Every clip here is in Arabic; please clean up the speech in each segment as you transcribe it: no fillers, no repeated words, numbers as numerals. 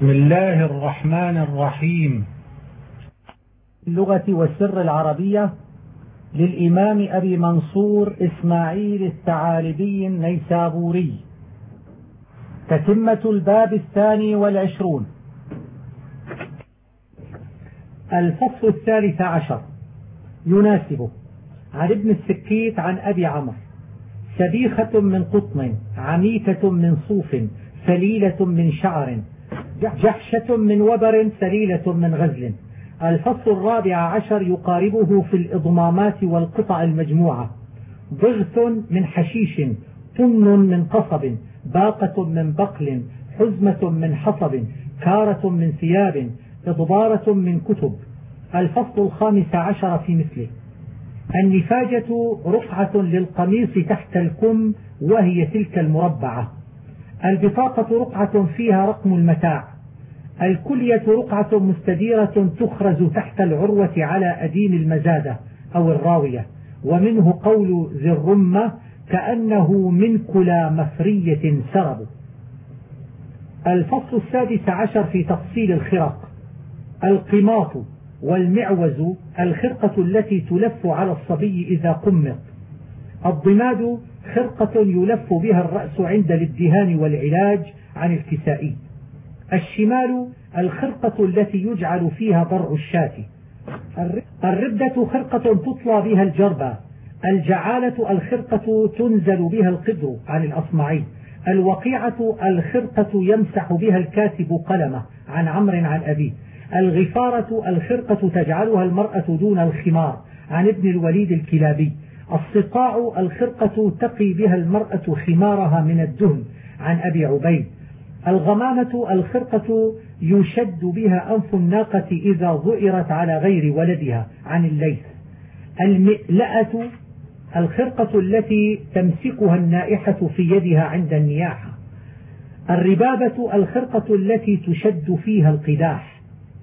بسم الله الرحمن الرحيم. اللغة والسر العربية للإمام أبي منصور إسماعيل الثعالبي النيسابوري. تتمة الباب 22. الفصل 13 يناسبه. عن ابن السكيت عن أبي عمرو: سبيخة من قطن، عميكة من صوف، سليلة من شعر، جحشة من وبر، سليلة من غزل. الفصل 14 يقاربه في الإضمامات والقطع المجموعة: ضغث من حشيش، طن من قصب، باقة من بقل، حزمة من حصب، كارة من ثياب، إضبارة من كتب. الفصل 15 في مثله: النفاجة رقعة للقميص تحت الكم وهي تلك المربعة. البطاقة رقعة فيها رقم المتاع. الكلية رقعة مستديرة تخرز تحت العروة على أديم المزادة أو الراوية. ومنه قول ذي الرمة: كأنه من كلا مفرية سرب. الفصل 16 في تفصيل الخرق: القماط والمعوز الخرقة التي تلف على الصبي إذا قمط. الضماد خرقة يلف بها الرأس عند الادهان والعلاج عن الكسائي. الشمال الخرقة التي يجعل فيها ضرع الشاة. الردة خرقة تطلى بها الجربة. الجعالة الخرقة تنزل بها القدر عن الأصمعي. الوقيعة الخرقة يمسح بها الكاتب قلمه عن عمرو عن أبيه. الغفارة الخرقة تجعلها المرأة دون الخمار عن ابن الوليد الكلابي. الصقاع الخرقة تقي بها المرأة خمارها من الدهن عن أبي عبيد. الغمامة الخرقة يشد بها أنف الناقة إذا ظئرت على غير ولدها عن الليث. المئلأة الخرقة التي تمسكها النائحة في يدها عند النياحة. الربابة الخرقة التي تشد فيها القداح.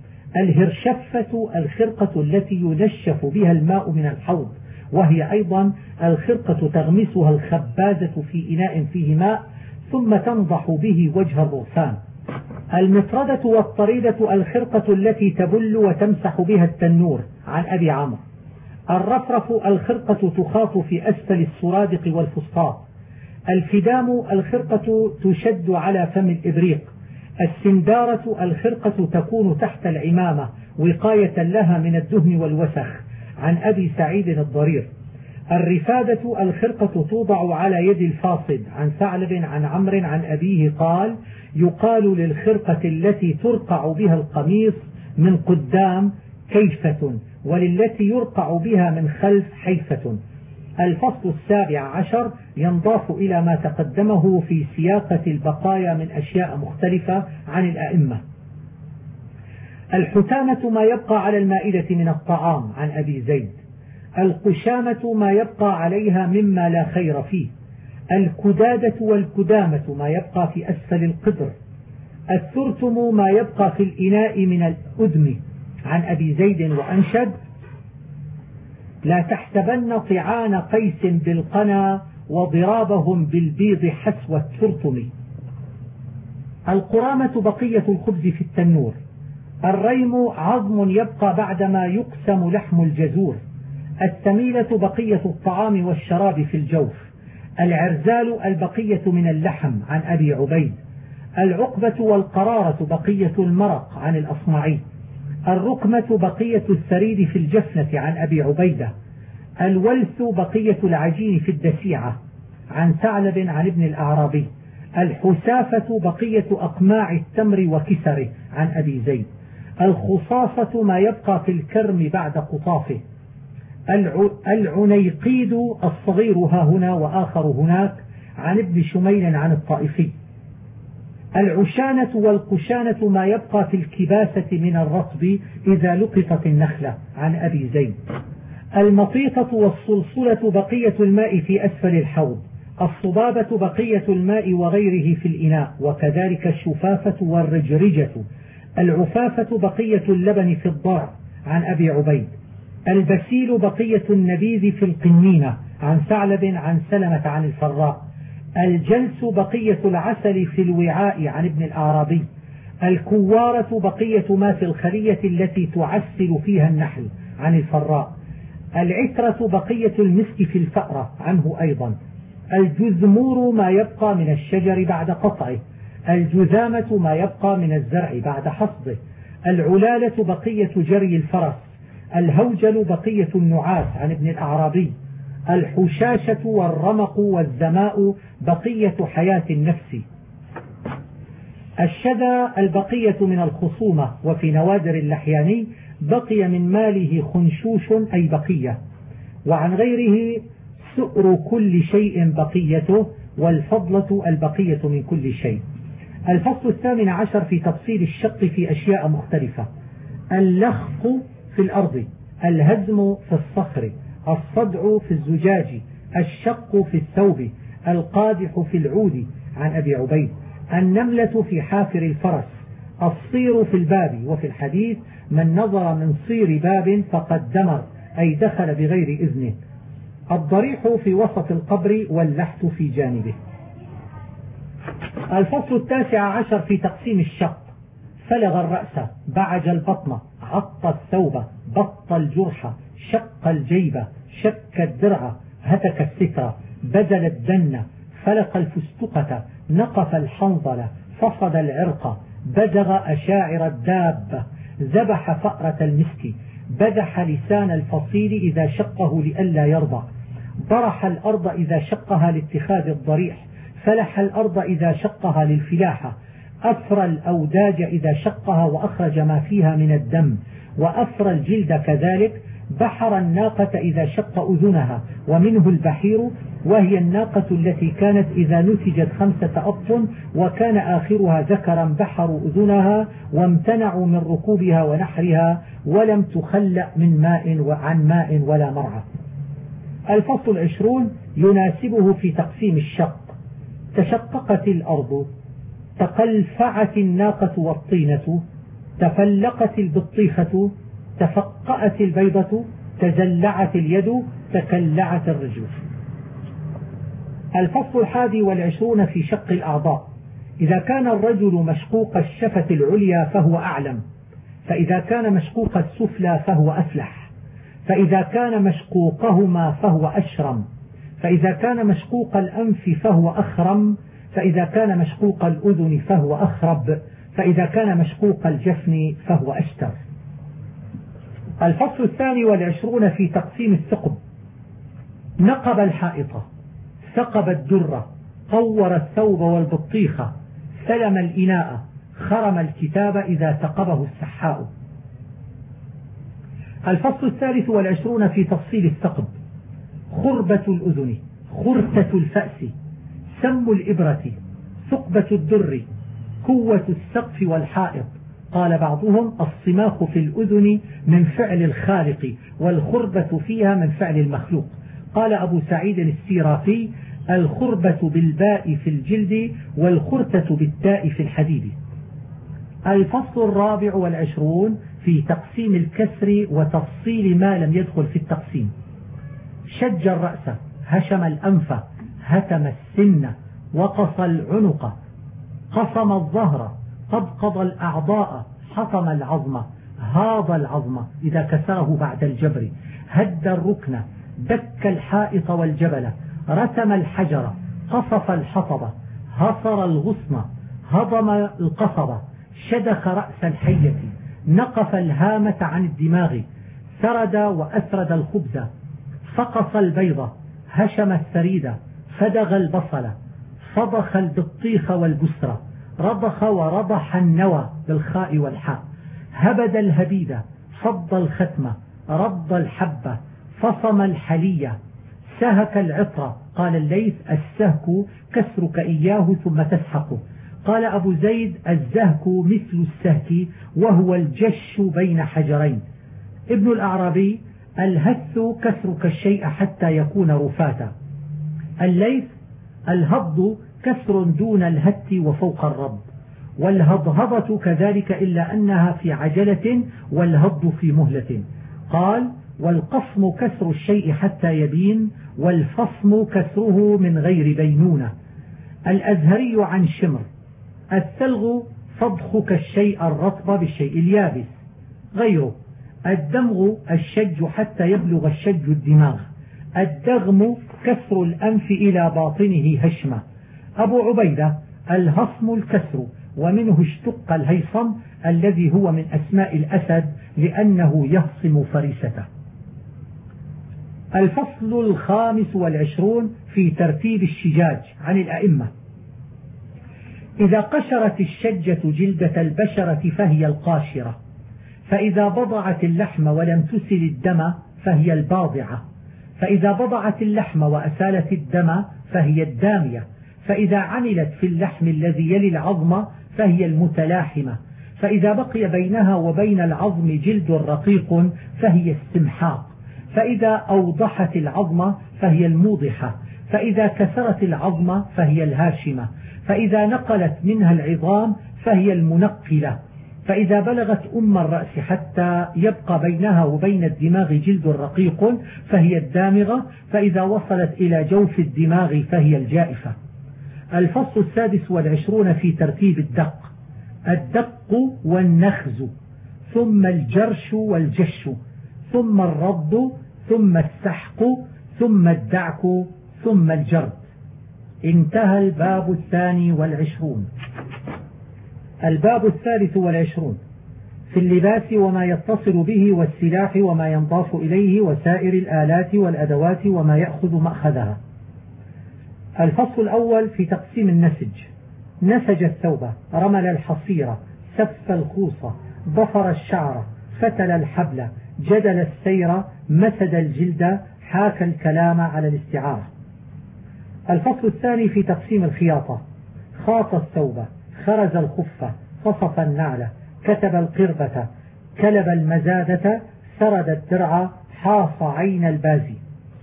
الهرشفة الخرقة التي ينشف بها الماء من الحوض، وهي أيضا الخرقة تغمسها الخبازة في إناء فيه ماء ثم تنضح به وجه الرغفان. المطردة والطريدة الخرقة التي تبل وتمسح بها التنور عن أبي عمرو. الرفرف الخرقة تخاط في أسفل السرادق والفسطاط. الفدام الخرقة تشد على فم الإبريق. السندارة الخرقة تكون تحت العمامة وقاية لها من الدهن والوسخ عن أبي سعيد الضرير. الرفادة الخرقة توضع على يد الفاصد عن ثعلب عن عمرو عن أبيه قال: يقال للخرقة التي ترقع بها القميص من قدام كيفة، وللتي يرقع بها من خلف حيفة. الفصل 17 ينضاف إلى ما تقدمه في سياقة البقايا من أشياء مختلفة عن الأئمة. الحتامة ما يبقى على المائدة من الطعام عن أبي زيد. القشامة ما يبقى عليها مما لا خير فيه. الكدادة والكدامة ما يبقى في أسفل القدر. الثرتم ما يبقى في الإناء من الأدم عن أبي زيد وأنشد: لا تحسبن طعان قيس بالقنا وضرابهم بالبيض حسو الثرتم. القرامة بقية الخبز في التنور. الريم عظم يبقى بعدما يقسم لحم الجزور. التميلة بقية الطعام والشراب في الجوف. العرزال البقية من اللحم عن أبي عبيد. العقبة والقرارة بقية المرق عن الأصمعي. الركمة بقية الثريد في الجفنة عن أبي عبيدة. الولث بقية العجين في الدسيعة عن ثعلب عن ابن الأعرابي. الحسافة بقية أقماع التمر وكسره عن أبي زيد. الخصاصة ما يبقى في الكرم بعد قطافه. العنيقيد الصغير ها هنا وآخر هناك عن ابن شميل عن الطائفي. العشانة والقشانة ما يبقى في الكباسة من الرطب إذا لقطت النخلة عن أبي زيد. المطيطة والصلصلة بقية الماء في أسفل الحوض. الصبابة بقية الماء وغيره في الإناء، وكذلك الشفافة والرجرجة. العفافة بقية اللبن في الضرع عن أبي عبيد. البسيل بقية النبيذ في القنينة عن ثعلب عن سلمة عن الفراء. الجلس بقية العسل في الوعاء عن ابن الأعرابي. الكوارة بقية ما في الخلية التي تعسل فيها النحل عن الفراء. العترة بقية المسك في الفأرة عنه أيضا. الجذمور ما يبقى من الشجر بعد قطعه. الجذامة ما يبقى من الزرع بعد حصده. العلالة بقية جري الفرس. الهوجل بقية النعاس عن ابن الأعرابي. الحشاشة والرمق والزماء بقية حياة النفس. الشذا البقية من الخصومة. وفي نوادر اللحياني بقي من ماله خنشوش أي بقية. وعن غيره سؤر كل شيء بقيته، والفضلة البقية من كل شيء. الفصل 18 في تفصيل الشق في أشياء مختلفة. اللخف في الأرض، الهزم في الصخر، الصدع في الزجاج، الشق في الثوب، القادح في العود عن أبي عبيد، النملة في حافر الفرس، الصير في الباب. وفي الحديث من نظر من صير باب فقد دمر أي دخل بغير إذنه. الضريح في وسط القبر واللحت في جانبه. الفصل 19 في تقسيم الشق. فلغ الرأس، بعج البطن، عط الثوب، بط الجرح، شق الجيب، شك الدرع، هتك الستر، بدل الدن، فلق الفستقة، نقف الحنظل، فصد العرق، بدغ أشاعر الدابة، ذبح فأرة المسك، بدح لسان الفصيل إذا شقه لئلا يرضع، ضرح الأرض إذا شقها لاتخاذ الضريح، فلح الأرض إذا شقها للفلاحة، أفرى الأوداج إذا شقها وأخرج ما فيها من الدم، وأفرى الجلد كذلك، بحر الناقة إذا شق أذنها، ومنه البحير وهي الناقة التي كانت إذا نتجت 5 أبط وكان آخرها ذكرا بحروا أذنها وامتنعوا من ركوبها ونحرها ولم تخلأ من ماء عن ماء ولا مرعى. الفصل 20 يناسبه في تقسيم الشق. تشققت الأرض، تقلفعت الناقة والطينة، تفلقت البطيخة، تفقأت البيضة، تزلعت اليد، تكلعت الرجل. الفصل 21 في شق الأعضاء. إذا كان الرجل مشقوق الشفة العليا فهو أعلم، فإذا كان مشقوق السفلى فهو أفلح، فإذا كان مشقوقهما فهو أشرم، فإذا كان مشقوق الأنف فهو أخرم، فإذا كان مشقوق الأذن فهو أخرب، فإذا كان مشقوق الجفن فهو أشتر. الفصل 22 في تقسيم الثقب. نقب الحائطة، ثقب الدرة، قور الثوب والبطيخة، سلم الإناء، خرم الكتاب إذا ثقبه السحاء. الفصل 23 في تفصيل الثقب. خربة الأذن، خرتة الفأس، سم الإبرة، ثقبة الدر، كوة السقف والحائط. قال بعضهم الصماخ في الأذن من فعل الخالق والخربة فيها من فعل المخلوق. قال أبو سعيد السيرافي الخربة بالباء في الجلد والخرتة بالتاء في الحديد. الفصل 24 في تقسيم الكسر وتفصيل ما لم يدخل في التقسيم. شج الرأس، هشم الأنف، هتم السن، وقص العنق، قصم الظهر، قضقض الأعضاء، حطم العظم، هاض العظم إذا كسره بعد الجبر، هد الركن، دك الحائط والجبل، رسم الحجر، قصف الحطب، هصر الغصن، هضم القصبة، شدخ رأس الحية، نقف الهامة عن الدماغ، سرد وأسرد الخبز، فقص البيضة، هشم الثريد، فدغ البصل، فضخ البطيخ والبسرة، رضخ ورضح النوى بالخاء والحاء، هبد الهبيدة، فض الختمة، رض الحبة، فصم الحلية، سهك العطر. قال الليث السهك كسرك إياه ثم تسحقه. قال أبو زيد الزهك مثل السهك وهو الجش بين حجرين. ابن الأعرابي الهث كسرك الشيء حتى يكون رفاتا. الليث الهض كسر دون الهت وفوق الرض، والهضهضة كذلك إلا أنها في عجلة والهض في مهلة. قال والقصم كسر الشيء حتى يبين، والفصم كسره من غير بينونة. الأزهري عن شمر الثلغ طبخك الشيء الرطب بالشيء اليابس. غيره الدمغ الشج حتى يبلغ الشج الدماغ. الدغم كسر الأنف إلى باطنه هشمة. أبو عبيدة الهصم الكسر، ومنه اشتق الهيصم الذي هو من أسماء الأسد لأنه يهصم فريسته. الفصل 25 في ترتيب الشجاج عن الأئمة. إذا قشرت الشجة جلدة البشرة فهي القاشرة، فإذا بضعت اللحم ولم تسل الدم فهي الباضعة، فإذا بضعت اللحم وأسالت الدم فهي الدامية، فإذا عملت في اللحم الذي يلي العظم فهي المتلاحمة، فإذا بقي بينها وبين العظم جلد رقيق فهي السمحاق، فإذا أوضحت العظم فهي الموضحة، فإذا كسرت العظم فهي الهاشمة، فإذا نقلت منها العظام فهي المنقلة، فإذا بلغت الرأس حتى يبقى بينها وبين الدماغ جلد رقيق فهي الدامغة، فإذا وصلت إلى جوف الدماغ فهي الجائفة. الفصل 26 في ترتيب الدق. الدق والنخز، ثم الجرش والجش، ثم الرض، ثم السحق، ثم الدعك، ثم الجرد. انتهى الباب 22. الباب 23 في اللباس وما يتصل به والسلاح وما ينضاف إليه وسائر الآلات والأدوات وما يأخذ مأخذها. الفصل الأول في تقسيم النسج. نسج الثوب، رمل الحصيرة، سف الخوصة، ضفر الشعر، فتل الحبل، جدل السير، مسد الجلد، حاك الكلام على الاستعارة. الفصل الثاني في تقسيم الخياطة. خاط الثوب، خرز الخفة، قصف النعل، كتب القربة، كلب المزادة، سرد الدرع، حاص عين البازي.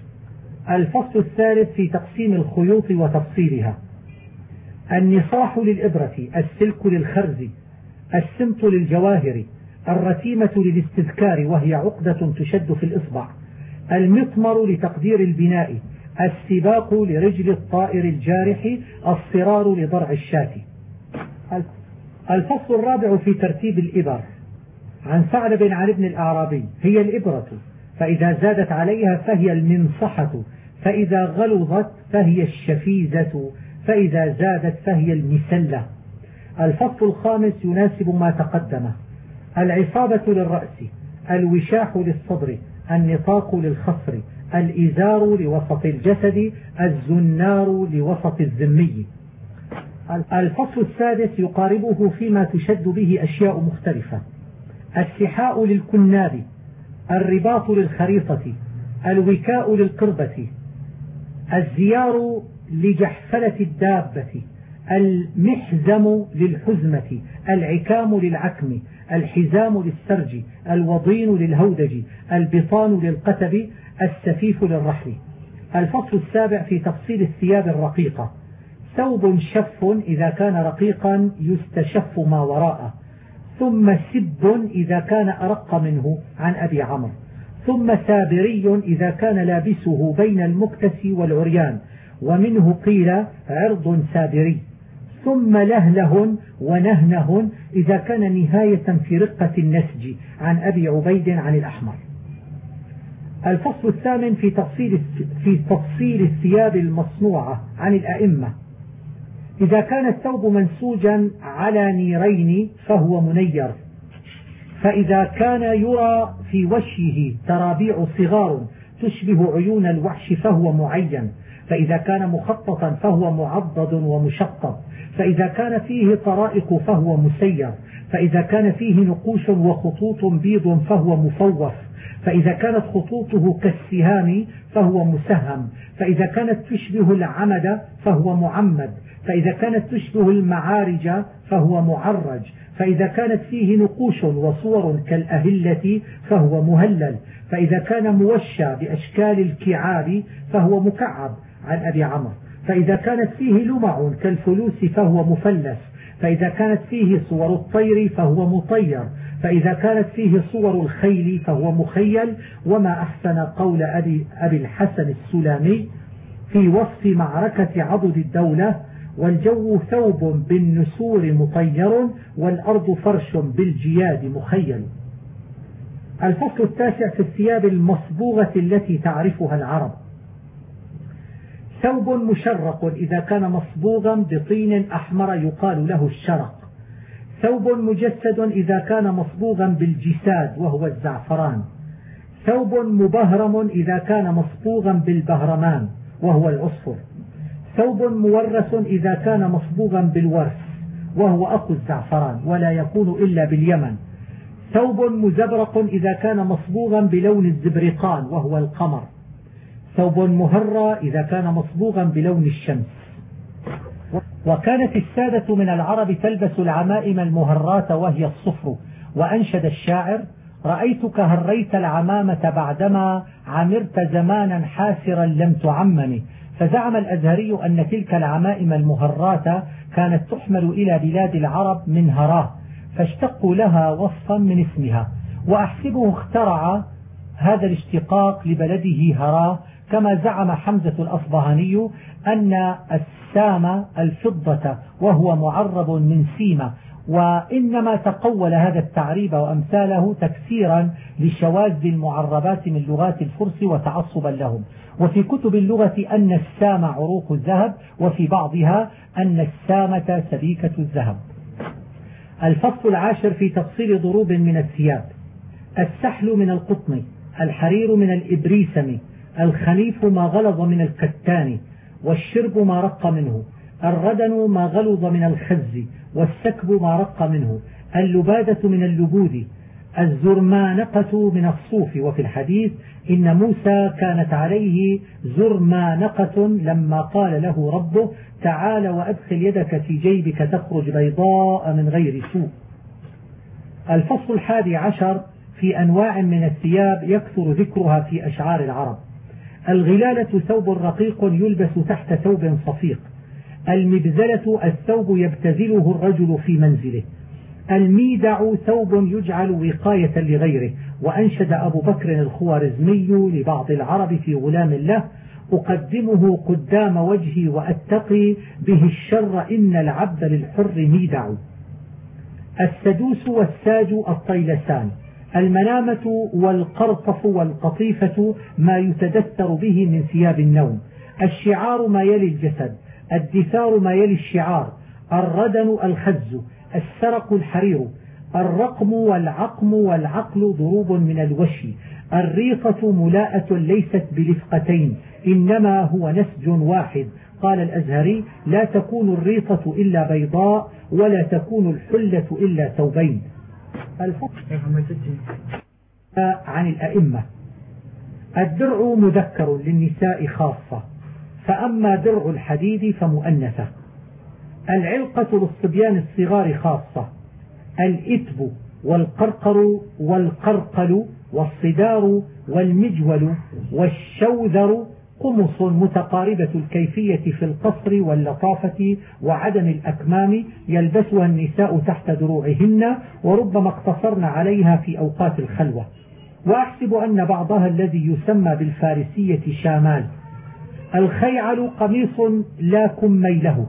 الفصل الثالث في تقسيم الخيوط وتفصيلها. النصاح للإبرة، السلك للخرز، السمط للجواهر، الرتيمة للاستذكار وهي عقدة تشد في الإصبع، المطمر لتقدير البناء، السباق لرجل الطائر الجارح، الصرار لضرع الشاة. الفصل الرابع في ترتيب الإبر. عن ثعلب عن ابن الأعرابي: هي الإبرة، فإذا زادت عليها فهي المنصحة، فإذا غلظت فهي الشفيزة، فإذا زادت فهي المسلة. الفصل الخامس يناسب ما تقدم. العصابة للرأس، الوشاح للصدر، النطاق للخصر، الإزار لوسط الجسد، الزنار لوسط الذمي. الفصل السادس يقاربه فيما تشد به أشياء مختلفة. السحاء للكناب، الرباط للخريطة، الوكاء للقربة، الزيار لجحفلة الدابة، المحزم للحزمة، العكام للعكم، الحزام للسرج، الوضين للهودج، البطان للقتب، السفيف للرحل. الفصل السابع في تفصيل الثياب الرقيقة. ثوب شف إذا كان رقيقا يستشف ما وراءه، ثم سب إذا كان أرق منه عن أبي عمرو، ثم سابري إذا كان لابسه بين المكتس والعريان، ومنه قيل عرض سابري، ثم لهله ونهنه إذا كان نهاية في رقة النسج عن أبي عبيد عن الأحمر. الفصل الثامن في تفصيل الثياب المصنوعة عن الأئمة. إذا كان الثوب منسوجا على نيرين فهو منير، فإذا كان يرى في وجهه ترابيع صغار تشبه عيون الوحش فهو معين، فإذا كان مخططا فهو معضد ومشطب، فإذا كان فيه طرائق فهو مسير، فإذا كان فيه نقوش وخطوط بيض فهو مفوف، فإذا كانت خطوطه كالسهام فهو مسهم، فإذا كانت تشبه العمد فهو معمد، فإذا كانت تشبه المعارج فهو معرج، فإذا كانت فيه نقوش وصور كالأهلة فهو مهلل، فإذا كان موشى بأشكال الكعاب فهو مكعب عن أبي عمرو، فإذا كانت فيه لمع كالفلوس فهو مفلس، فإذا كانت فيه صور الطير فهو مطير، فإذا كانت فيه صور الخيل فهو مخيل. وما أحسن قول أبي الحسن السلامي في وصف معركة عضد الدولة: والجو ثوب بالنسور مطير والأرض فرش بالجياد مخيل. الفصل التاسع في الثياب المصبوغة التي تعرفها العرب. ثوب مشرق إذا كان مصبوغا بطين أحمر يقال له الشرق. ثوب مجسد إذا كان مصبوغا بالجساد وهو الزعفران. ثوب مبهرم إذا كان مصبوغا بالبهرمان وهو العصفر. ثوب مورث إذا كان مصبوغا بالورث وهو أخو الزعفران ولا يكون إلا باليمن. ثوب مزبرق إذا كان مصبوغا بلون الزبرقان وهو القمر. ثوب مهرى إذا كان مصبوغا بلون الشمس. وكانت السادة من العرب تلبس العمائم المهرات وهي الصفر. وأنشد الشاعر: رأيتك هريت العمامة بعدما عمرت زمانا حاسرا لم تعمم. فزعم الأزهري أن تلك العمائم المهرات كانت تحمل إلى بلاد العرب من هراه، فاشتقوا لها وصفا من اسمها. وأحسبه اخترع هذا الاشتقاق لبلده هراه، كما زعم حمزة الأصبهاني أن السام الفضة وهو معرب من سيمة، وإنما تقول هذا التعريب وأمثاله تكسيرا لشواذ المعربات من لغات الفرس وتعصبا لهم. وفي كتب اللغة أن السام عروق الذهب، وفي بعضها أن السامة سبيكة الذهب. الفصل العاشر في تفصيل ضروب من الثياب. السحل من القطن، الحرير من الإبريسم، الخليف ما غلظ من الكتان، والشرب ما رق منه، الردن ما غلظ من الخز، والسكب ما رق منه، اللبادة من اللبود، الزرمانقة من الصوف. وفي الحديث إن موسى كانت عليه زرمانقة لما قال له ربه: تعال وأدخل يدك في جيبك تخرج بيضاء من غير سوء. الفصل الحادي عشر في أنواع من الثياب يكثر ذكرها في أشعار العرب. الغلالة ثوب رقيق يلبس تحت ثوب صفيق. المبذلة الثوب يبتذله الرجل في منزله. الميدع ثوب يجعل وقاية لغيره. وأنشد أبو بكر الخوارزمي لبعض العرب في غلام له: أقدمه قدام وجهي وأتقي به الشر إن العبد للحر ميدع. السدوس والساج الطيلسان. المنامة والقرطف والقطيفة ما يتدثر به من ثياب النوم. الشعار ما يلي الجسد. الدثار ما يلي الشعار. الردن الخز. السرق الحرير. الرقم والعقم والعقل ضروب من الوشي. الريقة ملاءة ليست بلفقتين إنما هو نسج واحد. قال الأزهري: لا تكون الريقة إلا بيضاء ولا تكون الحلة إلا ثوبين. عن الأئمة. الدرع مذكر للنساء خاصة، فأما درع الحديد فمؤنثة. العلقة للصبيان الصغار خاصة. الإتب والقرقر والقرقل والصدار والمجول والشوذر قمص متقاربة الكيفية في القصر واللطافة وعدم الأكمام يلبسها النساء تحت دروعهن، وربما اقتصرن عليها في أوقات الخلوة. وأحسب أن بعضها الذي يسمى بالفارسية شامال. الخيعل قميص لا كمي له.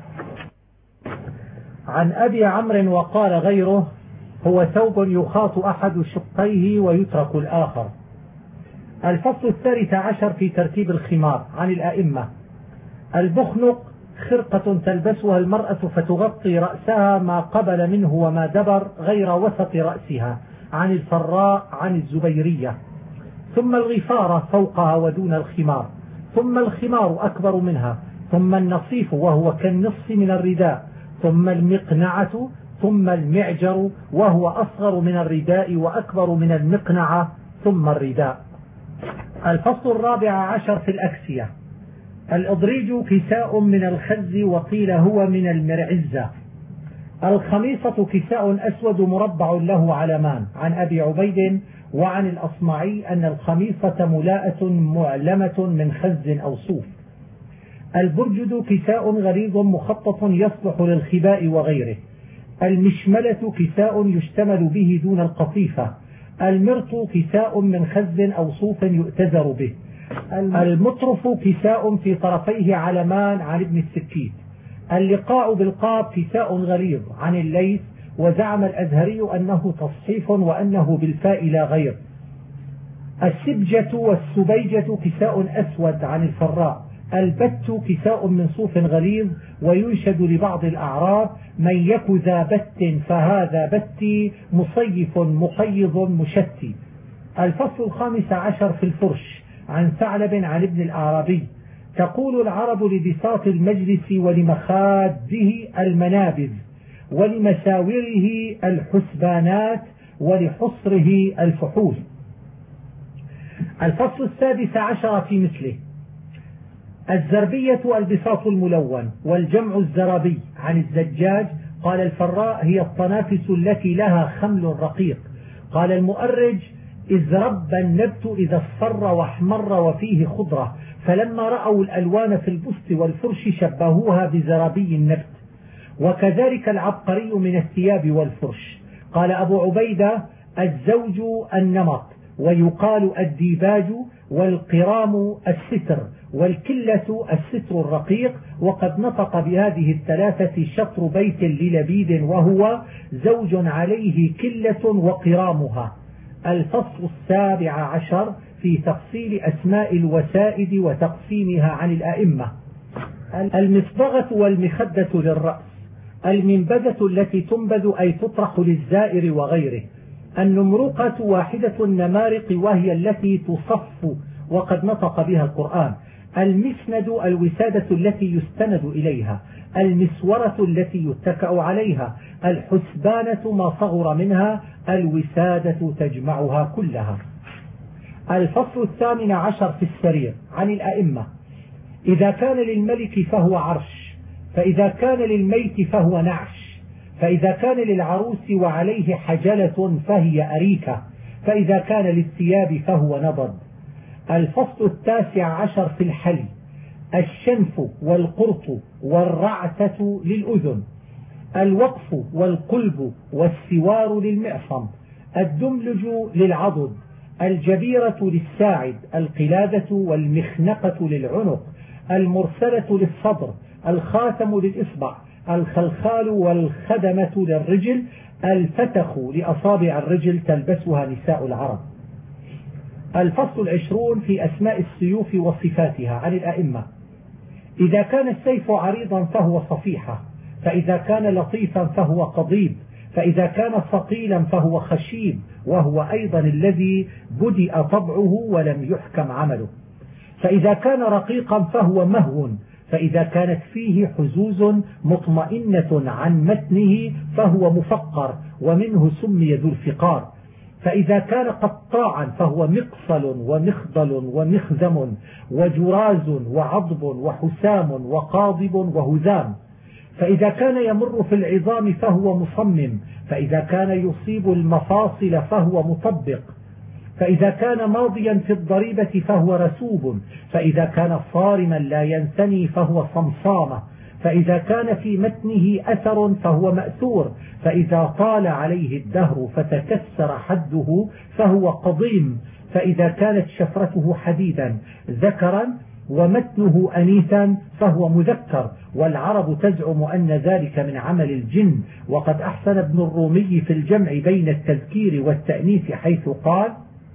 عن أبي عمرو وقال غيره: هو ثوب يخاط أحد شقيه ويترك الآخر. الفصل الثالث عشر في ترتيب الخمار. عن الأئمة. البخنق خرقة تلبسها المرأة فتغطي رأسها ما قبل منه وما دبر غير وسط رأسها. عن الفراء. عن الزبيرية. ثم الغفارة فوقها ودون الخمار، ثم الخمار أكبر منها، ثم النصيف وهو كالنصف من الرداء، ثم المقنعة، ثم المعجر وهو أصغر من الرداء وأكبر من المقنعة، ثم الرداء. الفصل الرابع عشر في الأكسية. الأضريج كساء من الخز وقيل هو من المرعزة. الخميصة كساء أسود مربع له علمان. عن أبي عبيد وعن الأصمعي أن الخميصة ملاءة معلمة من خز أو صوف. البرجد كساء غليظ مخطط يصلح للخباء وغيره. المشملة كساء يشتمل به دون القطيفة. المرط كساء من خز أو صوف يؤتزر به. المطرف كساء في طرفيه علمان. عن ابن السكيت. اللقاء بالقاف كساء غليظ عن الليث، وزعم الأزهري أنه تصحيف وأنه بالفاء لا غير. السبجة والسبيجة كساء أسود عن الفراء. البت كساء من صوف غليظ، وينشد لبعض الأعراب: من يك ذا بت فهذا بتي، مصيف مقيض مشتي. الفصل 15 في الفرش عن ثعلب عن ابن الأعرابي: تقول العرب لبساط المجلس ولمخاده المنابذ، ولمساوره الحسبانات، ولحصره الفحول. الفصل 16 في مثله. الزربية البساط الملون، والجمع الزرابي عن الزجاج. قال الفراء: هي الطنافس التي لها خمل رقيق. قال المؤرج: إذ رب النبت إذا اصفر واحمر وفيه خضرة، فلما رأوا الألوان في البسط والفرش شبهوها بزرابي النبت. وكذلك العبقري من الثياب والفرش. قال أبو عبيدة: الزوج النمط، ويقال الديباج، والقرام الستر، والكلة الستر الرقيق. وقد نطق بهذه الثلاثة شطر بيت للبيد، وهو: زوج عليه كلة وقرامها. الفصل 17 في تفصيل أسماء الوسائد وتقسيمها عن الأئمة. المصبغة والمخدة للرأس. المنبذة التي تنبذ أي تطرح للزائر وغيره. النمرقة واحدة النمارق، وهي التي تصف، وقد نطق بها القرآن. المسند الوسادة التي يستند إليها. المسورة التي يتكأ عليها. الحسبانة ما صغر منها. الوسادة تجمعها كلها. الفصل 18 في السرير عن الأئمة. إذا كان للملك فهو عرش، فإذا كان للميت فهو نعش، فإذا كان للعروس وعليه حجلة فهي أريكة، فإذا كان للثياب فهو نضد. الفصل 19 في الحلي. الشنف والقرط والرعتة للأذن. الوقف والقلب والسوار للمعصم. الدملج للعضد. الجبيرة للساعد. القلادة والمخنقة للعنق. المرسلة للصدر. الخاتم للإصبع. الخلخال والخدمة للرجل. الفتخ لأصابع الرجل تلبسها نساء العرب. الفصل 20 في أسماء السيوف وصفاتها عن الأئمة. إذا كان السيف عريضا فهو صفيحة، فإذا كان لطيفا فهو قضيب، فإذا كان ثقيلا فهو خشيب، وهو أيضا الذي بدأ طبعه ولم يحكم عمله. فإذا كان رقيقا فهو مهون، فإذا كانت فيه حزوز مطمئنة عن متنه فهو مفقر، ومنه سمي ذو الفقار. فإذا كان قطاعا فهو مقصل ومخضل ومخزم وجراز وعضب وحسام وقاضب وهزام. فإذا كان يمر في العظام فهو مصمم، فإذا كان يصيب المفاصل فهو مطبق. فإذا كان ماضيا في الضريبة فهو رسوب، فإذا كان صارما لا ينثني فهو صمصامة. فإذا كان في متنه أثر فهو مأثور، فإذا طال عليه الدهر فتكسر حده فهو قضيم. فإذا كانت شفرته حديدا ذكرا ومتنه أنيثا فهو مذكر. والعرب تزعم أن ذلك من عمل الجن. وقد أحسن ابن الرومي في الجمع بين التذكير والتأنيث حيث قال: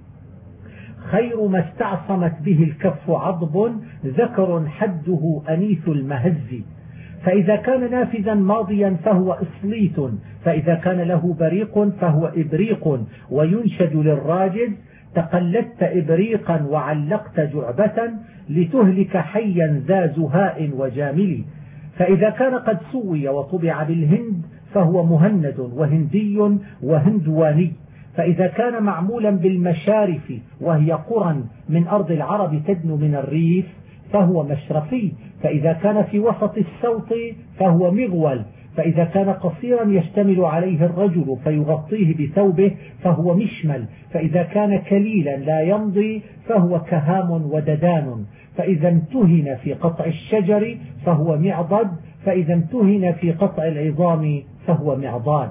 خير ما استعصمت به الكف عضب، ذكر حده أنيث المهز. فإذا كان نافذا ماضيا فهو إصليت، فإذا كان له بريق فهو إبريق. وينشد للراجز: تقلدت إبريقا وعلقت جعبة، لتهلك حيا ذا زهاء وجامل. فإذا كان قد سوي وطبع بالهند فهو مهند وهندي وهندواني. فإذا كان معمولا بالمشارف، وهي قرى من أرض العرب تدنو من الريف، فهو مشرفي. فإذا كان في وسط السوط فهو مغول. فإذا كان قصيرا يشتمل عليه الرجل فيغطيه بثوبه فهو مشمل. فإذا كان كليلا لا يمضي فهو كهام وددان. فإذا امتهن في قطع الشجر فهو معضد. فإذا امتهن في قطع العظام فهو معضاد.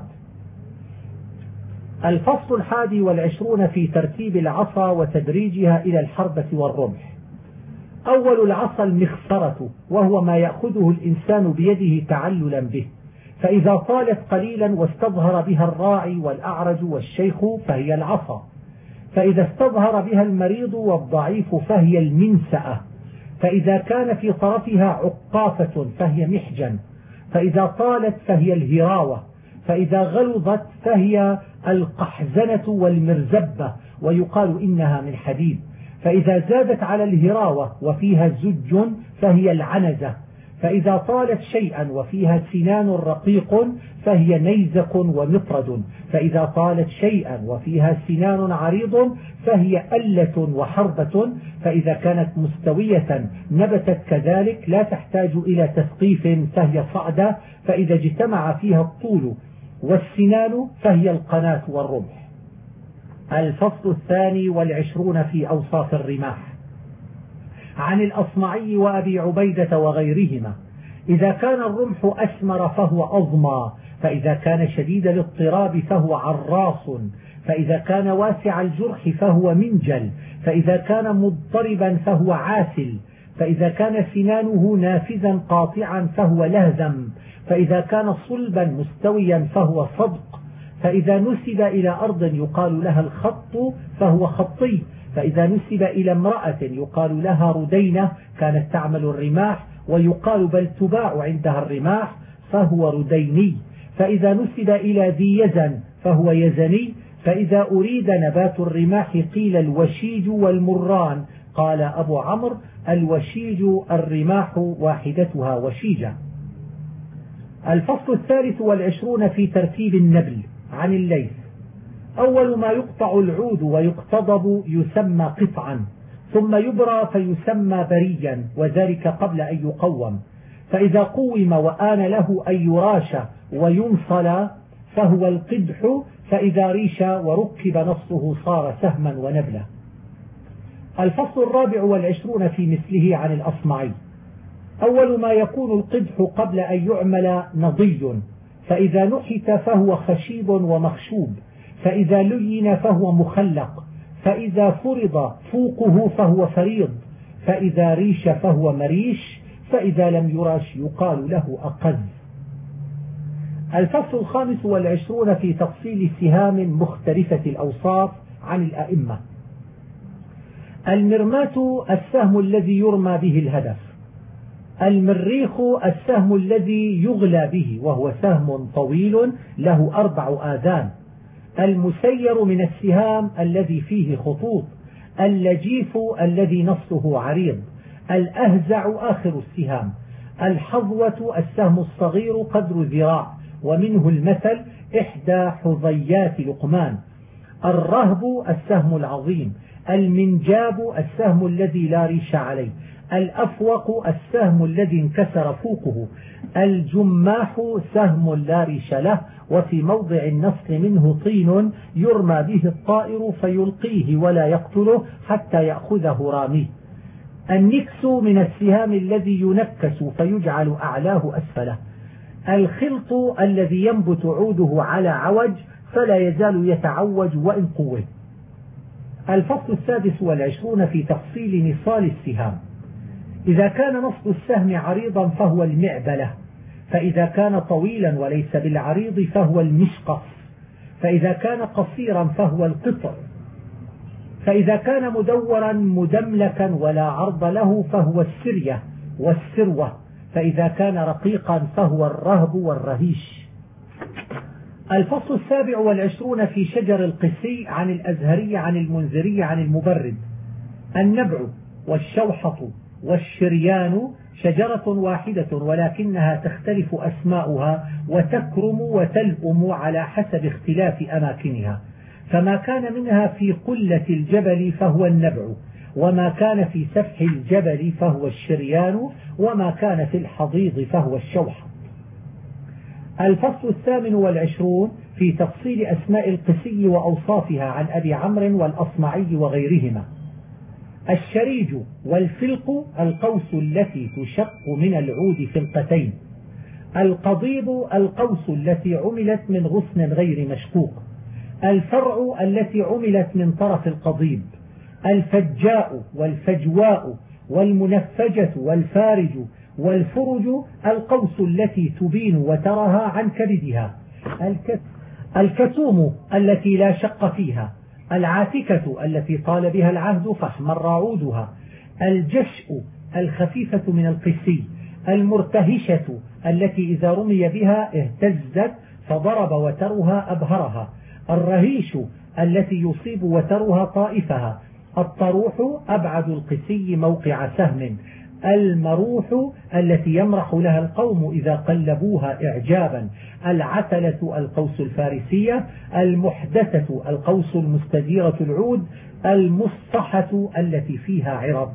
الفصل 21 في ترتيب العصا وتدريجها إلى الحربة والرمح. أول العصا المخصرة، وهو ما يأخذه الإنسان بيده تعللا به، فإذا طالت قليلا واستظهر بها الراعي والأعرج والشيخ فهي العصا، فإذا استظهر بها المريض والضعيف فهي المنسأة، فإذا كان في طرفها عقافة فهي محجن، فإذا طالت فهي الهراوة، فإذا غلظت فهي القحزنة والمرزبة ويقال إنها من حديد، فإذا زادت على الهراوة وفيها زج فهي العنزة، فإذا طالت شيئا وفيها سنان رقيق فهي نيزك ومطرد، فإذا طالت شيئا وفيها سنان عريض فهي ألة وحربة، فإذا كانت مستوية نبتت كذلك لا تحتاج إلى تثقيف فهي صعدة، فإذا اجتمع فيها الطول والسنان فهي القناة والرمح. الفصل 22 في أوصاف الرماح. عن الأصمعي وأبي عبيدة وغيرهما: إذا كان الرمح أسمر فهو أضمى، فإذا كان شديد الاضطراب فهو عراص، فإذا كان واسع الجرح فهو منجل، فإذا كان مضطربا فهو عاسل، فإذا كان سنانه نافذا قاطعا فهو لهزم، فإذا كان صلبا مستويا فهو صدق، فإذا نسب إلى أرض يقال لها الخط فهو خطي، فإذا نسب إلى امرأة يقال لها ردينة كانت تعمل الرماح، ويقال بل تباع عندها الرماح فهو رديني، فإذا نسب إلى ذي يزن فهو يزني، فإذا أريد نبات الرماح قيل الوشيج والمران. قال أبو عمرو: الوشيج الرماح واحدتها وشيجة. الفصل 23 في ترتيب النبل. عن الليث: أول ما يقطع العود ويقتضب يسمى قطعا، ثم يبرى فيسمى بريا، وذلك قبل أن يقوم، فإذا قوم وآن له أن يراش وينصل فهو القدح، فإذا ريش وركب نصه صار سهما ونبلا. الفصل 24 في مثله. عن الأصمعي: أول ما يكون القدح قبل أن يعمل نضي، فإذا نحت فهو خشيب ومخشوب، فإذا لين فهو مخلق، فإذا فرض فوقه فهو فريض، فإذا ريش فهو مريش، فإذا لم يراش يقال له أقذ. الفصل 25 في تفصيل سهام مختلفة الأوصاف. عن الأئمة: المرماة السهم الذي يرمى به الهدف، المريخ السهم الذي يغلى به وهو سهم طويل له 4 آذان، المسير من السهام الذي فيه خطوط، اللجيف الذي نصه عريض، الأهزع آخر السهام، الحظوة السهم الصغير قدر ذراع ومنه المثل 1 حظيات لقمان، الرهب السهم العظيم، المنجاب السهم الذي لا ريش عليه، الأفوق السهم الذي انكسر فوقه، الجماح سهم لا ريش له وفي موضع النصر منه طين يرمى به الطائر فيلقيه ولا يقتله حتى يأخذه راميه، النكس من السهام الذي ينكس فيجعل أعلاه أسفله، الخلط الذي ينبت عوده على عوج فلا يزال يتعوج وإن قوه. الفصل 26 في تفصيل نصال السهام. إذا كان نصل السهم عريضا فهو المعبلة، فإذا كان طويلا وليس بالعريض فهو المشقص، فإذا كان قصيرا فهو القطر، فإذا كان مدورا مدملكا ولا عرض له فهو السرية والسروة، فإذا كان رقيقا فهو الرهب والرهيش. الفصل 27 في شجر القسي. عن الأزهري عن المنذري عن المبرد: النبع والشوحة والشريان شجرة واحدة ولكنها تختلف أسماؤها وتكرم وتلؤم على حسب اختلاف أماكنها، فما كان منها في قلة الجبل فهو النبع، وما كان في سفح الجبل فهو الشريان، وما كان في الحضيض فهو الشوحة. الفصل 28 في تفصيل أسماء القسي وأوصافها. عن أبي عمرو والأصمعي وغيرهما: الشريج والفلق القوس التي تشق من العود فلقتين، القضيب القوس التي عملت من غصن غير مشقوق، الفرع التي عملت من طرف القضيب، الفجاء والفجواء والمنفجة والفارج والفرج القوس التي تبين وترها عن كبدها، الكتوم التي لا شق فيها، العاتكة التي طال بها العهد فاحمر عودها، الجشء الخفيفة من القسي، المرتهشة التي إذا رمي بها اهتزت فضرب وترها أبهرها، الرهيش التي يصيب وترها طائفها، الطروح أبعد القسي موقع سهم، المروح التي يمرح لها القوم إذا قلبوها إعجابا، العتلة القوس الفارسية، المحدثة القوس المستديرة العود، المصطحة التي فيها عرض.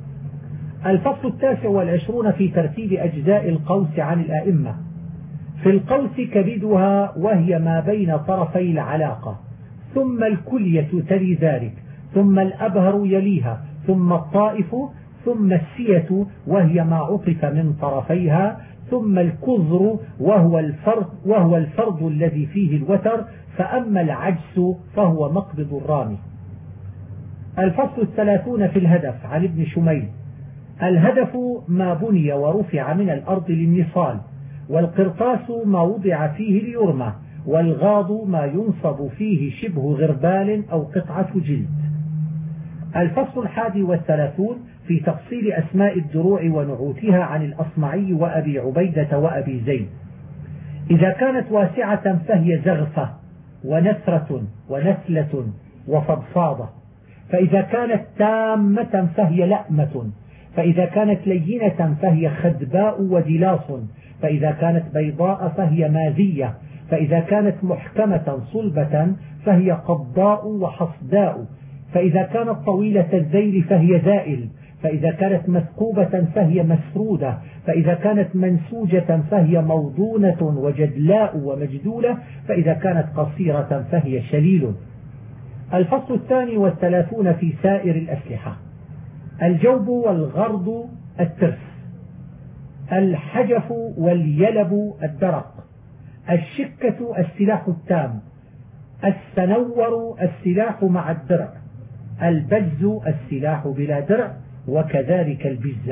الفصل 29 في ترتيب أجزاء القوس عن الأئمة. في القوس كبدها وهي ما بين طرفي العلاقة، ثم الكلية تلي ذلك، ثم الأبهر يليها، ثم الطائف، ثم السية وهي ما عطف من طرفيها، ثم الكظر وهو الفرد الذي فيه الوتر، فأما العجس فهو مقبض الرامي. الفصل 30 في الهدف عن ابن شميل. الهدف ما بني ورفع من الأرض للنصال، والقرطاس ما وضع فيه ليرمى، والغاض ما ينصب فيه شبه غربال أو قطعة جلد. الفصل 31 في تفصيل أسماء الدروع ونعوتها عن الأصمعي وأبي عبيدة وأبي زيد. إذا كانت واسعة فهي زغفة ونثرة ونثلة وفضفاضة، فإذا كانت تامة فهي لأمة، فإذا كانت لينة فهي خدباء ودلاص، فإذا كانت بيضاء فهي ماذية، فإذا كانت محكمة صلبة فهي قضاء وحصداء، فإذا كانت طويلة الذيل فهي زائل، فإذا كانت مثقوبة فهي مسرودة، فإذا كانت منسوجة فهي موضونة وجدلاء ومجدولة، فإذا كانت قصيرة فهي شليل. الفصل 32 في سائر الأسلحة. الجوب والغرض الترس، الحجف واليلب الدرق، الشكة السلاح التام، السنور السلاح مع الدرع، البز السلاح بلا درع، وكذلك البزة.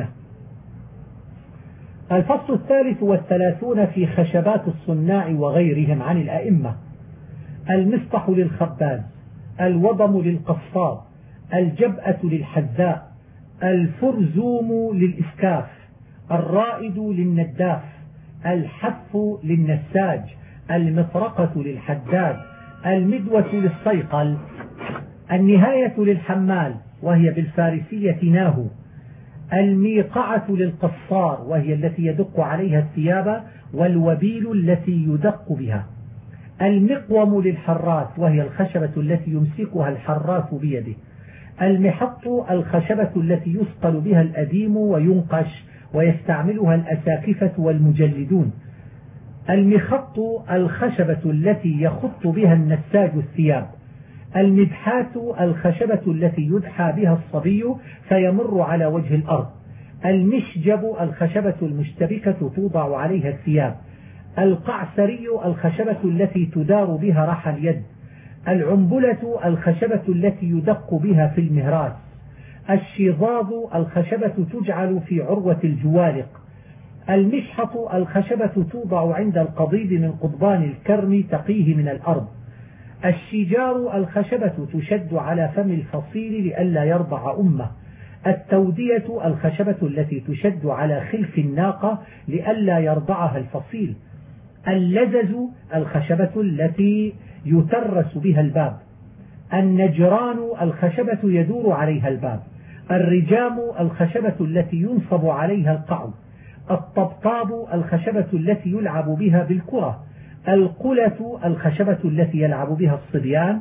الفصل 33 في خشبات الصناع وغيرهم عن الأئمة. المسطح للخباز، الوضم للقصاب، الجبأة للحذاء، الفرزوم للإسكاف، الرائد للنداف، الحف للنساج، المطرقة للحداد، المدوة للصيقل، النهاية للحمال وهي بالفارسية ناهو، الميقعة للقصار وهي التي يدق عليها الثياب، والوبيل التي يدق بها، المقوم للحراث وهي الخشبة التي يمسكها الحراث بيده، المحط الخشبة التي يصقل بها الأديم وينقش ويستعملها الأساكفة والمجلدون، المخط الخشبة التي يخط بها النساج الثياب، المدحات الخشبة التي يدحى بها الصبي فيمر على وجه الأرض، المشجب الخشبة المشتبكة توضع عليها الثياب، القعسري الخشبة التي تدار بها رحى اليد، العنبلة الخشبة التي يدق بها في المهراس، الشظاظ الخشبة تجعل في عروة الجوالق، المشحط الخشبة توضع عند القضيب من قضبان الكرم تقيه من الأرض، الشجار الخشبة تشد على فم الفصيل لئلا يرضع أمه، التودية الخشبة التي تشد على خلف الناقة لئلا يرضعها الفصيل، اللزز الخشبة التي يترس بها الباب، النجران الخشبة يدور عليها الباب، الرجام الخشبة التي ينصب عليها القعو، الطبطاب الخشبة التي يلعب بها بالكرة، القلة الخشبة التي يلعب بها الصبيان،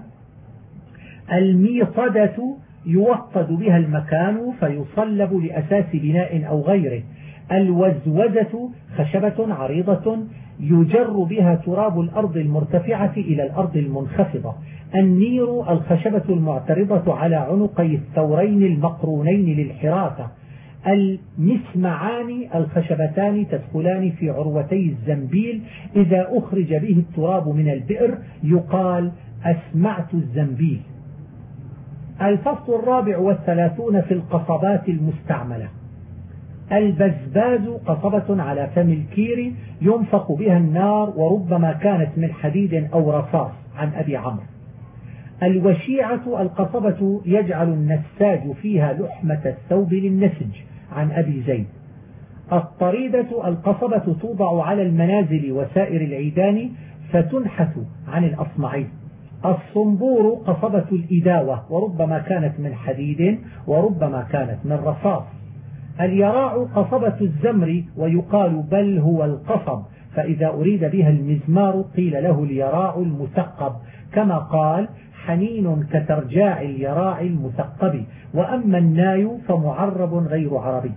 الميطدة يوطد بها المكان فيصلب لأساس بناء أو غيره، الوزوزة خشبة عريضة يجر بها تراب الأرض المرتفعة إلى الأرض المنخفضة، النير الخشبة المعترضة على عنقي الثورين المقرونين للحراسة، المسمعان الخشبتان تدخلان في عروتي الزنبيل إذا أخرج به التراب من البئر يقال أسمعت الزنبيل. الفصل 34 في القصبات المستعملة. البزباز قصبة على فم الكير ينفخ بها النار وربما كانت من حديد أو رصاص، عن أبي عمرو. الوشيعة القصبة يجعل النساج فيها لحمة الثوب للنسج، عن أبي زيد. الطريدة القصبة توضع على المنازل وسائر العيدان فتنحت، عن الأصمعي. الصنبور قصبة الإداوة وربما كانت من حديد وربما كانت من رصاص. اليراع قصبة الزمر ويقال بل هو القصب، فإذا أريد بها المزمار قيل له اليراع المثقب، كما قال حنين كترجاع اليراع المثقب. وأما الناي فمعرب غير عربي.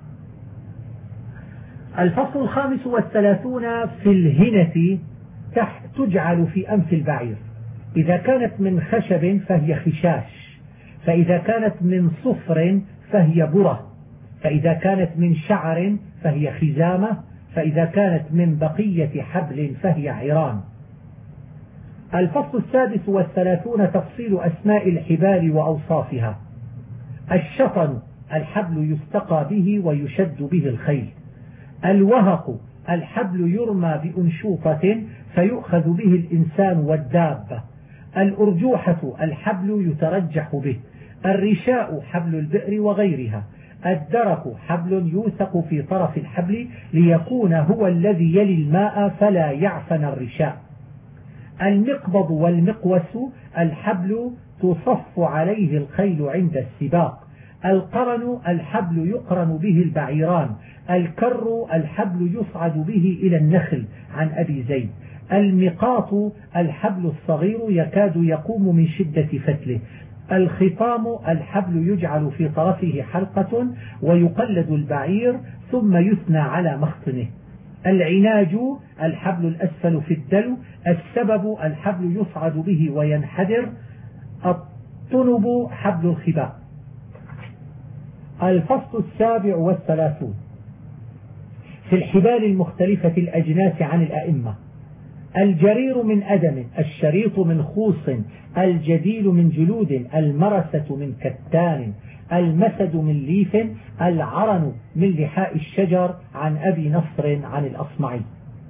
الفصل 35 في الهنة تجعل في أنف البعير. إذا كانت من خشب فهي خشاش، فإذا كانت من صفر فهي بره، فإذا كانت من شعر فهي خزامة، فإذا كانت من بقية حبل فهي عران. الفصل 36 تفصيل أسماء الحبال وأوصافها. الشطن الحبل يستقى به ويشد به الخيل. الوهق الحبل يرمى بأنشوطة فيؤخذ به الإنسان والدابة. الأرجوحة الحبل يترجح به. الرشاء حبل البئر وغيرها. الدرك حبل يوثق في طرف الحبل ليكون هو الذي يلي الماء فلا يعفن الرشاء. المقبض والمقوس الحبل تصف عليه الخيل عند السباق. القرن الحبل يقرن به البعيران. الكر الحبل يصعد به إلى النخل، عن أبي زيد. المقاط الحبل الصغير يكاد يقوم من شدة فتله. الخطام الحبل يجعل في طرفه حلقة ويقلد البعير ثم يثنى على مخطنه. العناج الحبل الأسفل في الدلو. السبب الحبل يصعد به وينحدر. الطنب حبل الخباء. الفصل 37 في الحبال المختلفة الأجناس عن الأئمة. الجرير من أدم. الشريط من خوص. الجديل من جلود. المرسة من كتان. المسد من ليف. العرن من لحاء الشجر، عن أبي نصر عن الأصمعي.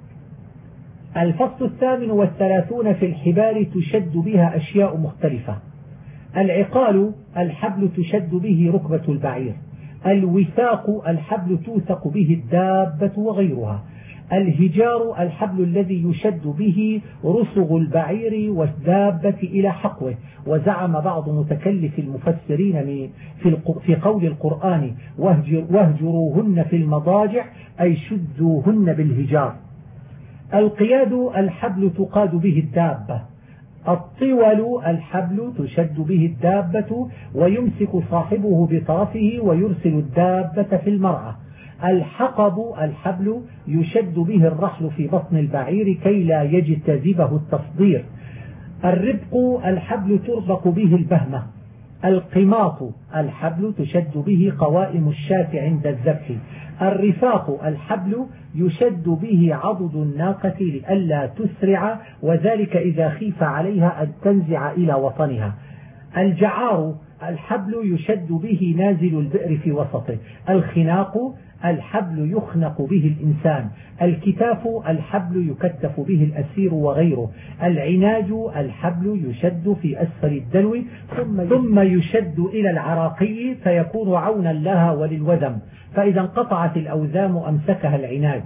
الفصل 38 في الحبال تشد بها أشياء مختلفة. العقال الحبل تشد به ركبة البعير. الوثاق الحبل توثق به الدابة وغيرها. الهجار الحبل الذي يشد به رسغ البعير والدابة إلى حقوه. وزعم بعض متكلف المفسرين في قول القرآن واهجروهن في المضاجع أي شدوهن بالهجار. القياد الحبل تقاد به الدابة. الطول الحبل تشد به الدابة ويمسك صاحبه بطرفه ويرسل الدابة في المرعى. الحقب الحبل يشد به الرحل في بطن البعير كي لا يجتذبه التصدير. الربق الحبل تربق به البهمة. القماط الحبل تشد به قوائم الشاة عند الذبح. الرفاق الحبل يشد به عضد الناقة لئلا تسرع، وذلك إذا خيف عليها أن تنزع إلى وطنها. الجعار الحبل يشد به نازل البئر في وسطه. الخناق الحبل يخنق به الإنسان. الكتاف الحبل يكتف به الأسير وغيره. العناج الحبل يشد في أسفل الدلو ثم يشد إلى العراقي فيكون عونا لها وللوذم، فإذا انقطعت الأوذام أمسكها العناج.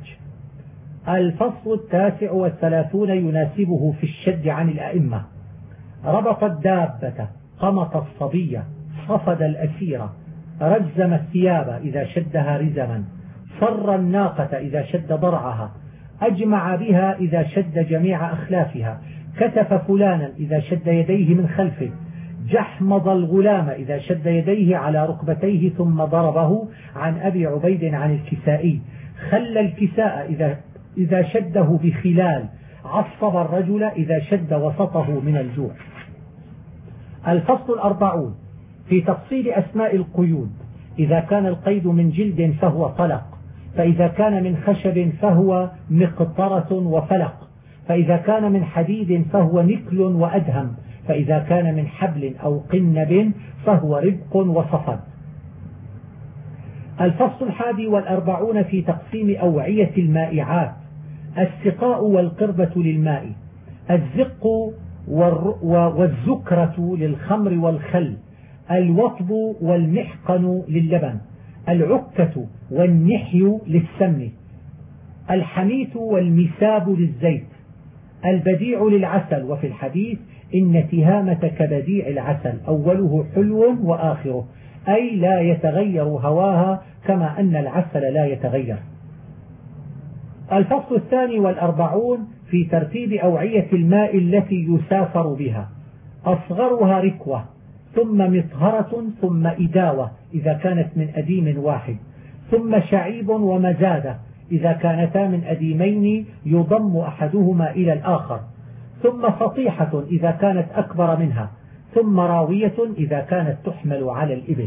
الفصل 39 يناسبه في الشد عن الأئمة. ربط الدابة. قمط الصبية. صفد الأسيرة. رجم الثياب إذا شدها رزما. صر الناقة إذا شد ضرعها. أجمع بها إذا شد جميع أخلافها. كتف فلانا إذا شد يديه من خلفه. جحمض الغلام إذا شد يديه على ركبتيه ثم ضربه، عن أبي عبيد عن الكسائي. خل الكساء إذا شده بخلال. عصب الرجل إذا شد وسطه من الجوع. الفصل 40 في تفصيل أسماء القيود. إذا كان القيد من جلد فهو طلق، فإذا كان من خشب فهو مقطرة وفلق، فإذا كان من حديد فهو نكل وأدهم، فإذا كان من حبل أو قنب فهو ربق وصفد. الفصل 41 في تقسيم أوعية المائعات: السقاء والقربة للماء، الزق والزكرة للخمر والخل، الوطب والمحقن للبن، العكة والنحي للسمن، الحميت والمساب للزيت، البديع للعسل. وفي الحديث: إن تهامة كبديع العسل، أوله حلو وآخره، أي لا يتغير هواها كما أن العسل لا يتغير. الفصل 42 في ترتيب أوعية الماء التي يسافر بها: أصغرها ركوة، ثم مطهرة، ثم إداوة إذا كانت من أديم واحد، ثم شعيب ومزادة إذا كانتا من أديمين يضم أحدهما إلى الآخر، ثم فطيحة إذا كانت أكبر منها، ثم راوية إذا كانت تحمل على الإبل.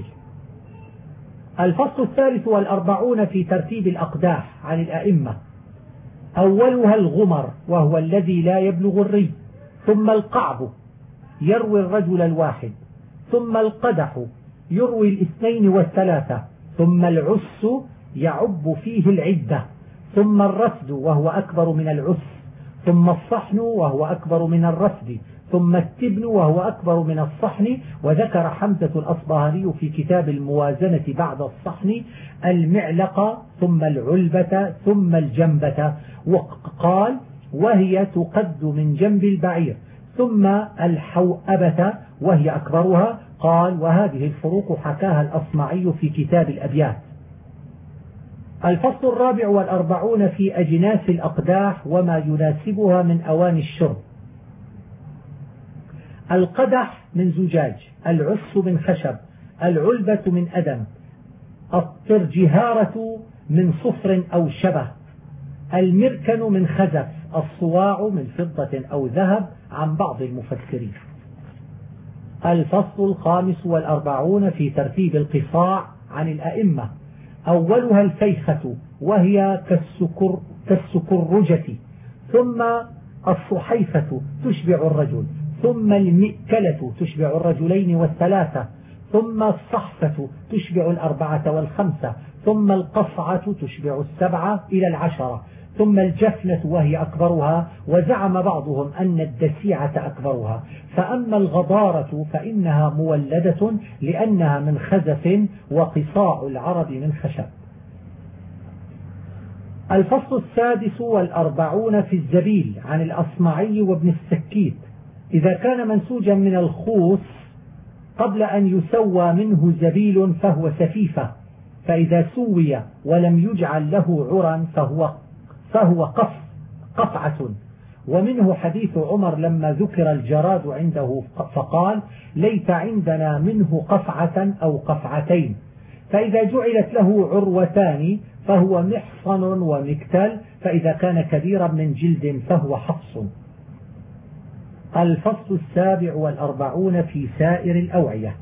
الفصل 43 في ترتيب الأقداح عن الأئمة: أولها الغمر وهو الذي لا يبلغ الري، ثم القعب يروي الرجل الواحد، ثم القدح يروي الاثنين والثلاثة، ثم العس يعب فيه العدة، ثم الرفد وهو أكبر من العس، ثم الصحن وهو أكبر من الرفد، ثم التبن وهو أكبر من الصحن. وذكر حمزة الأصبهاني في كتاب الموازنة بعد الصحن المعلقة، ثم العلبة، ثم الجنبة، وقال: وهي تقد من جنب البعير، ثم الحوأبة وهي أكبرها. قال: وهذه الفروق حكاها الأصمعي في كتاب الأبيات. الفصل 44 في أجناس الأقداح وما يناسبها من أواني الشرب: القدح من زجاج، العس من خشب، العلبة من أدم، الطرجهارة من صفر أو شبه، المركن من خزف، الصواع من فضة أو ذهب عن بعض المفسرين. الفصل 45 في ترتيب القصاع عن الأئمة: أولها الفيخة وهي كالسكرجة، ثم الصحيفة تشبع الرجل، ثم المئكلة تشبع الرجلين والثلاثة، ثم الصحفة تشبع 4 و5، ثم القصعة تشبع 7 إلى 10، ثم الجفنة وهي أكبرها، وزعم بعضهم أن الدسيعة أكبرها. فأما الغضارة فإنها مولدة لأنها من خزف، وقصاع العرب من خشب. الفصل 46 في الزبيل عن الأصمعي وابن السكيت: إذا كان منسوجا من الخوص قبل أن يسوى منه زبيل فهو سفيفة، فإذا سوي ولم يجعل له عرا فهو قفعة. ومنه حديث عمر لما ذكر الجراد عنده فقال: ليت عندنا منه قفعة أو قفعتين. فإذا جعلت له عروتان فهو محصن ومكتل، فإذا كان كبيرا من جلد فهو حفص. الفصل 47 في سائر الأوعية: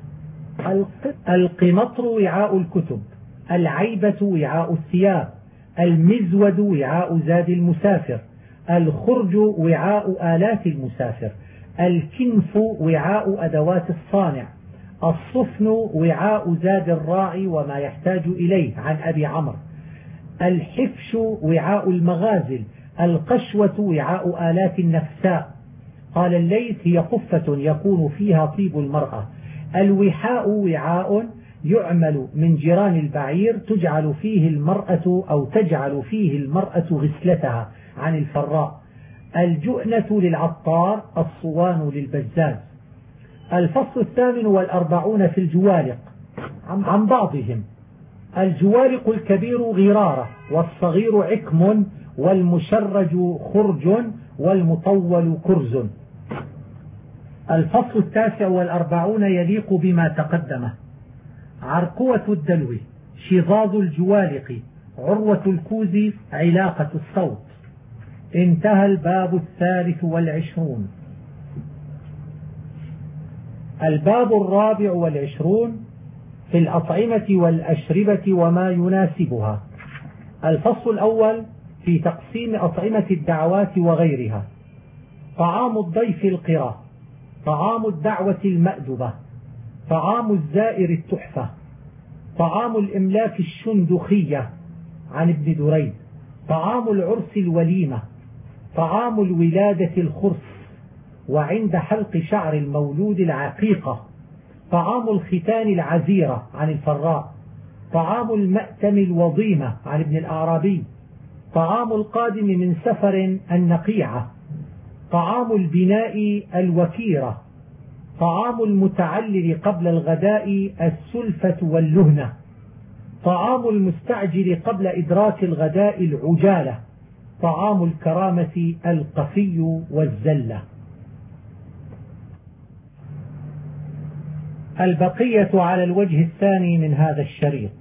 القمطر وعاء الكتب، العيبة وعاء الثياب، المزود وعاء زاد المسافر، الخرج وعاء آلات المسافر، الكنف وعاء أدوات الصانع، الصفن وعاء زاد الراعي وما يحتاج إليه عن أبي عمرو، الحفش وعاء المغازل، القشوة وعاء آلات النفساء. قال الليث: هي قفة يكون فيها طيب المرأة. الوحاء وعاء يعمل من جيران البعير تجعل فيه المرأة أو تجعل فيه المرأة غسلتها عن الفراء. الجؤنة للعطار، الصوان للبزاز. الفصل 48 في الجوالق عن بعضهم: الجوالق الكبير غرارة، والصغير عكم، والمشرج خرج، والمطول كرز. الفصل 49 يليق بما تقدمه: عرقوة الدلو، شظاظ الجوالق، عروة الكوز، علاقة الصوت. انتهى الباب 23. الباب 24 في الأطعمة والأشربة وما يناسبها. الفصل الأول في تقسيم أطعمة الدعوات وغيرها: طعام الضيف القرى، طعام الدعوة المأدبة، طعام الزائر التحفة، طعام الإملاك الشندخية عن ابن دريد، طعام العرس الوليمة، طعام الولادة الخرس، وعند حلق شعر المولود العقيقة، طعام الختان العزيرة عن الفراء، طعام المأتم الوضيمة عن ابن الأعرابي، طعام القادم من سفر النقيعة، طعام البناء الوكيرة، طعام المتعلل قبل الغداء السلفة واللهنة، طعام المستعجل قبل إدراك الغداء العجالة، طعام الكرامة القفي والزلة. البقية على الوجه الثاني من هذا الشريط.